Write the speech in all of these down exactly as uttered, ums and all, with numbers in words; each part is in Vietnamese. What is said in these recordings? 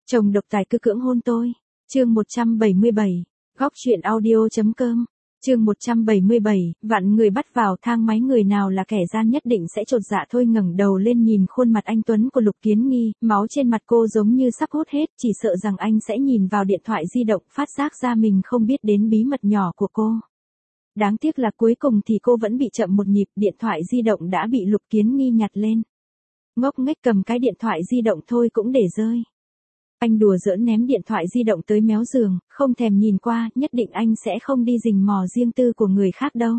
Chồng độc tài cứ cưỡng hôn tôi. Chương một trăm bảy mươi bảy, góc truyện audio.com. Chương một trăm bảy mươi bảy, vạn người bắt vào thang máy, người nào là kẻ gian nhất định sẽ chột dạ thôi. Ngẩng đầu lên nhìn khuôn mặt anh tuấn của Lục Kiến Nghi, máu trên mặt cô giống như sắp hút hết, chỉ sợ rằng anh sẽ nhìn vào điện thoại di động, phát giác ra mình không biết đến bí mật nhỏ của cô. Đáng tiếc là cuối cùng thì cô vẫn bị chậm một nhịp, điện thoại di động đã bị Lục Kiến Nghi nhặt lên. Ngốc nghếch cầm cái điện thoại di động thôi cũng để rơi. Anh đùa giỡn ném điện thoại di động tới méo giường, không thèm nhìn qua, nhất định anh sẽ không đi rình mò riêng tư của người khác đâu.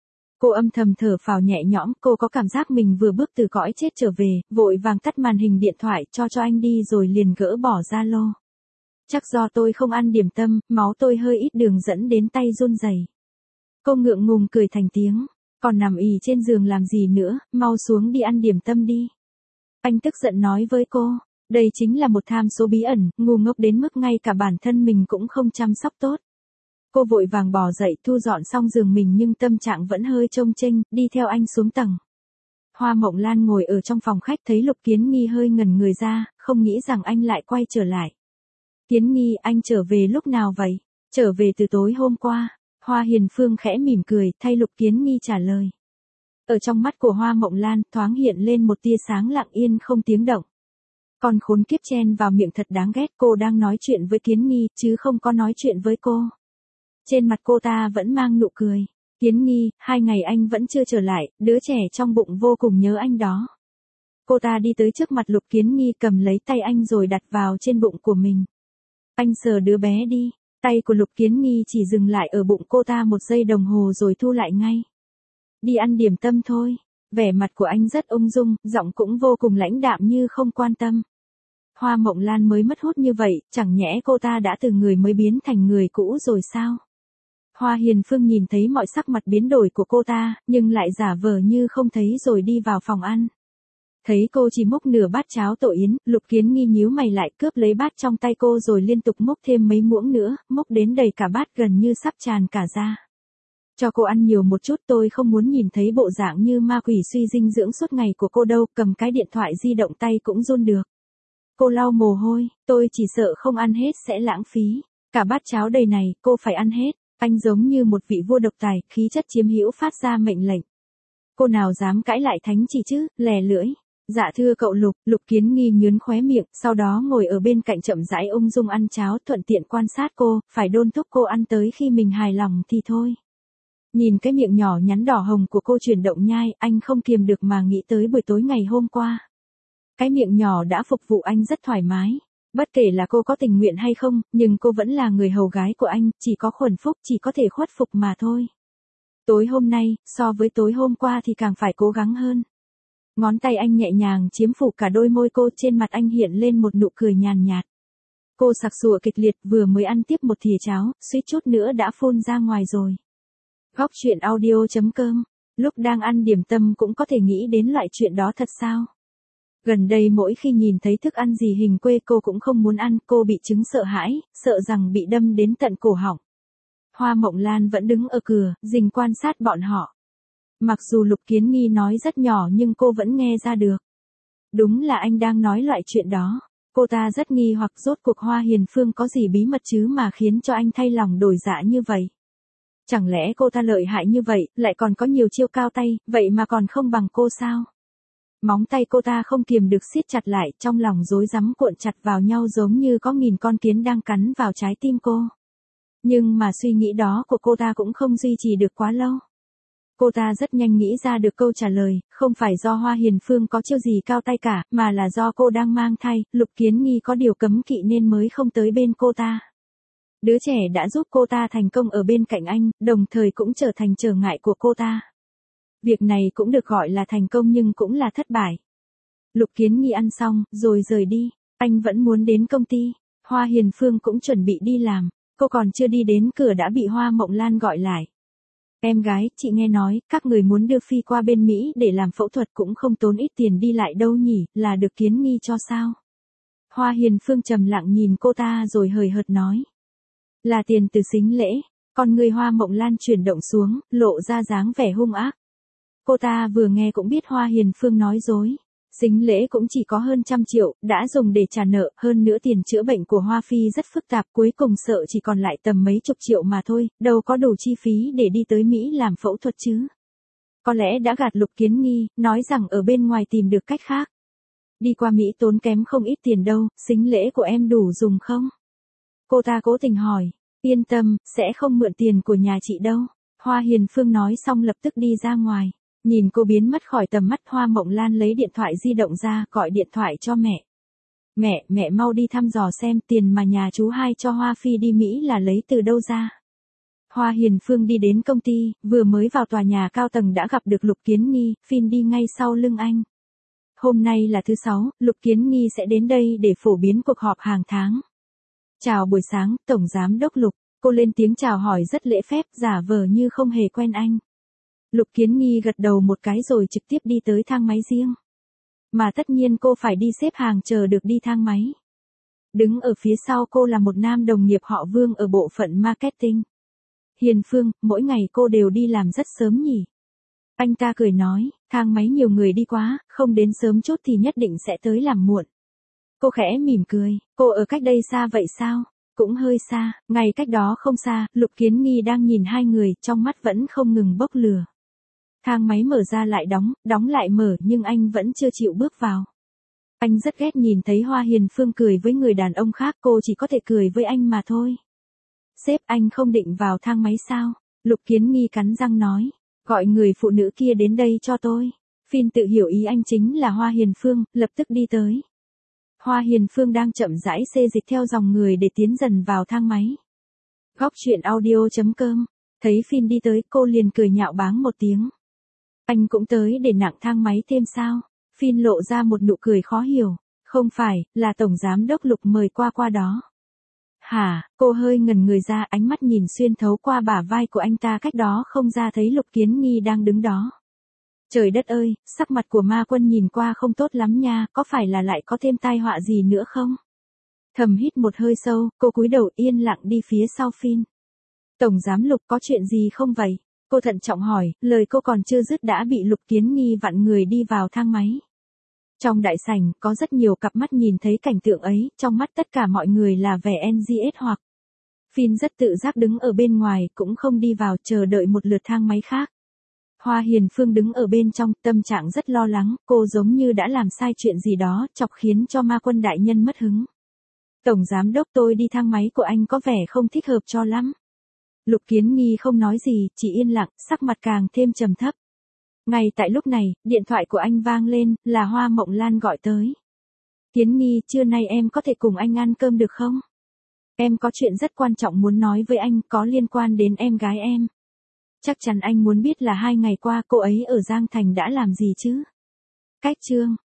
Cô âm thầm thở phào nhẹ nhõm, cô có cảm giác mình vừa bước từ cõi chết trở về, vội vàng tắt màn hình điện thoại cho cho anh đi rồi liền gỡ bỏ Zalo. Chắc do tôi không ăn điểm tâm, máu tôi hơi ít đường dẫn đến tay run rẩy. Cô ngượng ngùng cười thành tiếng, còn nằm ì trên giường làm gì nữa, mau xuống đi ăn điểm tâm đi. Anh tức giận nói với cô. Đây chính là một tham số bí ẩn, ngu ngốc đến mức ngay cả bản thân mình cũng không chăm sóc tốt. Cô vội vàng bò dậy thu dọn xong giường mình nhưng tâm trạng vẫn hơi chông chênh, đi theo anh xuống tầng. Hoa Mộng Lan ngồi ở trong phòng khách thấy Lục Kiến Nghi hơi ngẩn người ra, không nghĩ rằng anh lại quay trở lại. Kiến Nghi, anh trở về lúc nào vậy? Trở về từ tối hôm qua. Hoa Hiền Phương khẽ mỉm cười, thay Lục Kiến Nghi trả lời. Ở trong mắt của Hoa Mộng Lan thoáng hiện lên một tia sáng lặng yên không tiếng động. Con khốn kiếp chen vào miệng thật đáng ghét, cô đang nói chuyện với Kiến Nghi, chứ không có nói chuyện với cô. Trên mặt cô ta vẫn mang nụ cười. Kiến Nghi, hai ngày anh vẫn chưa trở lại, đứa trẻ trong bụng vô cùng nhớ anh đó. Cô ta đi tới trước mặt Lục Kiến Nghi cầm lấy tay anh rồi đặt vào trên bụng của mình. Anh sờ đứa bé đi, tay của Lục Kiến Nghi chỉ dừng lại ở bụng cô ta một giây đồng hồ rồi thu lại ngay. Đi ăn điểm tâm thôi. Vẻ mặt của anh rất ung dung, giọng cũng vô cùng lãnh đạm như không quan tâm. Hoa Mộng Lan mới mất hút như vậy, chẳng nhẽ cô ta đã từ người mới biến thành người cũ rồi sao? Hoa Hiền Phương nhìn thấy mọi sắc mặt biến đổi của cô ta, nhưng lại giả vờ như không thấy rồi đi vào phòng ăn. Thấy cô chỉ múc nửa bát cháo tổ yến, Lục Kiến Nghi nhíu mày lại cướp lấy bát trong tay cô rồi liên tục múc thêm mấy muỗng nữa, múc đến đầy cả bát gần như sắp tràn cả ra. Cho cô ăn nhiều một chút, tôi không muốn nhìn thấy bộ dạng như ma quỷ suy dinh dưỡng suốt ngày của cô đâu, cầm cái điện thoại di động tay cũng run được. Cô lau mồ hôi, tôi chỉ sợ không ăn hết sẽ lãng phí. Cả bát cháo đầy này, cô phải ăn hết. Anh giống như một vị vua độc tài, khí chất chiếm hữu phát ra mệnh lệnh. Cô nào dám cãi lại thánh chỉ chứ, lè lưỡi. Dạ thưa cậu Lục, Lục Kiến Nghi nhướn khóe miệng, sau đó ngồi ở bên cạnh chậm rãi ung dung ăn cháo, thuận tiện quan sát cô, phải đôn thúc cô ăn tới khi mình hài lòng thì thôi. Nhìn cái miệng nhỏ nhắn đỏ hồng của cô chuyển động nhai, anh không kiềm được mà nghĩ tới buổi tối ngày hôm qua. Cái miệng nhỏ đã phục vụ anh rất thoải mái. Bất kể là cô có tình nguyện hay không, nhưng cô vẫn là người hầu gái của anh, chỉ có khuẩn phúc, chỉ có thể khuất phục mà thôi. Tối hôm nay, so với tối hôm qua thì càng phải cố gắng hơn. Ngón tay anh nhẹ nhàng chiếm phủ cả đôi môi cô, trên mặt anh hiện lên một nụ cười nhàn nhạt. Cô sặc sụa kịch liệt, vừa mới ăn tiếp một thìa cháo, suýt chút nữa đã phun ra ngoài rồi. Góc truyện audio.com. Lúc đang ăn điểm tâm cũng có thể nghĩ đến loại chuyện đó thật sao? Gần đây mỗi khi nhìn thấy thức ăn gì hình quê cô cũng không muốn ăn, cô bị chứng sợ hãi, sợ rằng bị đâm đến tận cổ họng. Hoa Mộng Lan vẫn đứng ở cửa, rình quan sát bọn họ. Mặc dù Lục Kiến Nghi nói rất nhỏ nhưng cô vẫn nghe ra được. Đúng là anh đang nói loại chuyện đó. Cô ta rất nghi hoặc rốt cuộc Hoa Hiền Phương có gì bí mật chứ mà khiến cho anh thay lòng đổi dạ như vậy. Chẳng lẽ cô ta lợi hại như vậy, lại còn có nhiều chiêu cao tay, vậy mà còn không bằng cô sao? Móng tay cô ta không kiềm được siết chặt lại, trong lòng rối rắm cuộn chặt vào nhau giống như có nghìn con kiến đang cắn vào trái tim cô. Nhưng mà suy nghĩ đó của cô ta cũng không duy trì được quá lâu. Cô ta rất nhanh nghĩ ra được câu trả lời, không phải do Hoa Hiền Phương có chiêu gì cao tay cả, mà là do cô đang mang thai, Lục Kiến Nghi có điều cấm kỵ nên mới không tới bên cô ta. Đứa trẻ đã giúp cô ta thành công ở bên cạnh anh, đồng thời cũng trở thành trở ngại của cô ta. Việc này cũng được gọi là thành công nhưng cũng là thất bại. Lục Kiến Nghi ăn xong, rồi rời đi. Anh vẫn muốn đến công ty. Hoa Hiền Phương cũng chuẩn bị đi làm. Cô còn chưa đi đến cửa đã bị Hoa Mộng Lan gọi lại. Em gái, chị nghe nói, các người muốn đưa Phi qua bên Mỹ để làm phẫu thuật cũng không tốn ít tiền đi lại đâu nhỉ, là được Kiến Nghi cho sao? Hoa Hiền Phương trầm lặng nhìn cô ta rồi hời hợt nói. Là tiền từ sính lễ. Con người Hoa Mộng Lan chuyển động xuống, lộ ra dáng vẻ hung ác. Cô ta vừa nghe cũng biết Hoa Hiền Phương nói dối. Sính lễ cũng chỉ có hơn trăm triệu, đã dùng để trả nợ, hơn nữa tiền chữa bệnh của Hoa Phi rất phức tạp, cuối cùng sợ chỉ còn lại tầm mấy chục triệu mà thôi, đâu có đủ chi phí để đi tới Mỹ làm phẫu thuật chứ. Có lẽ đã gạt Lục Kiến Nghi, nói rằng ở bên ngoài tìm được cách khác. Đi qua Mỹ tốn kém không ít tiền đâu, sính lễ của em đủ dùng không? Cô ta cố tình hỏi, yên tâm, sẽ không mượn tiền của nhà chị đâu. Hoa Hiền Phương nói xong lập tức đi ra ngoài. Nhìn cô biến mất khỏi tầm mắt, Hoa Mộng Lan lấy điện thoại di động ra, gọi điện thoại cho mẹ. Mẹ, mẹ mau đi thăm dò xem tiền mà nhà chú hai cho Hoa Phi đi Mỹ là lấy từ đâu ra. Hoa Hiền Phương đi đến công ty, vừa mới vào tòa nhà cao tầng đã gặp được Lục Kiến Nghi, Phin đi ngay sau lưng anh. Hôm nay là thứ sáu, Lục Kiến Nghi sẽ đến đây để phổ biến cuộc họp hàng tháng. Chào buổi sáng, Tổng Giám đốc Lục. Cô lên tiếng chào hỏi rất lễ phép, giả vờ như không hề quen anh. Lục Kiến Nghi gật đầu một cái rồi trực tiếp đi tới thang máy riêng. Mà tất nhiên cô phải đi xếp hàng chờ được đi thang máy. Đứng ở phía sau cô là một nam đồng nghiệp họ Vương ở bộ phận marketing. Hiền Phương, mỗi ngày cô đều đi làm rất sớm nhỉ? Anh ta cười nói, thang máy nhiều người đi quá, không đến sớm chút thì nhất định sẽ tới làm muộn. Cô khẽ mỉm cười, cô ở cách đây xa vậy sao? Cũng hơi xa, ngay cách đó không xa, Lục Kiến Nghi đang nhìn hai người, trong mắt vẫn không ngừng bốc lửa. Thang máy mở ra lại đóng, đóng lại mở nhưng anh vẫn chưa chịu bước vào. Anh rất ghét nhìn thấy Hoa Hiền Phương cười với người đàn ông khác, cô chỉ có thể cười với anh mà thôi. Sếp, anh không định vào thang máy sao? Lục Kiến Nghi cắn răng nói, gọi người phụ nữ kia đến đây cho tôi. Phin tự hiểu ý anh chính là Hoa Hiền Phương, lập tức đi tới. Hoa Hiền Phương đang chậm rãi xê dịch theo dòng người để tiến dần vào thang máy. Góc truyện audio chấm com. Thấy Phin đi tới, cô liền cười nhạo báng một tiếng. Anh cũng tới để nặng thang máy thêm sao? Phin lộ ra một nụ cười khó hiểu. Không phải, là Tổng Giám đốc Lục mời qua qua đó. Hả, cô hơi ngẩn người ra, ánh mắt nhìn xuyên thấu qua bả vai của anh ta, cách đó không ra thấy Lục Kiến Nghi đang đứng đó. Trời đất ơi, sắc mặt của Ma Quân nhìn qua không tốt lắm nha, có phải là lại có thêm tai họa gì nữa không? Thầm hít một hơi sâu, cô cúi đầu yên lặng đi phía sau Phin. Tổng Giám Lục, có chuyện gì không vậy? Cô thận trọng hỏi, lời cô còn chưa dứt đã bị Lục Kiến Nghi vặn người đi vào thang máy. Trong đại sảnh, có rất nhiều cặp mắt nhìn thấy cảnh tượng ấy, trong mắt tất cả mọi người là vẻ en gi ét hoặc. Phin rất tự giác đứng ở bên ngoài, cũng không đi vào, chờ đợi một lượt thang máy khác. Hoa Hiền Phương đứng ở bên trong, tâm trạng rất lo lắng, cô giống như đã làm sai chuyện gì đó, chọc khiến cho Ma Quân đại nhân mất hứng. Tổng Giám đốc, tôi đi thang máy của anh có vẻ không thích hợp cho lắm. Lục Kiến Nghi không nói gì, chỉ yên lặng, sắc mặt càng thêm trầm thấp. Ngay tại lúc này, điện thoại của anh vang lên, là Hoa Mộng Lan gọi tới. Kiến Nghi, trưa nay em có thể cùng anh ăn cơm được không? Em có chuyện rất quan trọng muốn nói với anh, có liên quan đến em gái em. Chắc chắn anh muốn biết là hai ngày qua cô ấy ở Giang Thành đã làm gì chứ? Cách chương.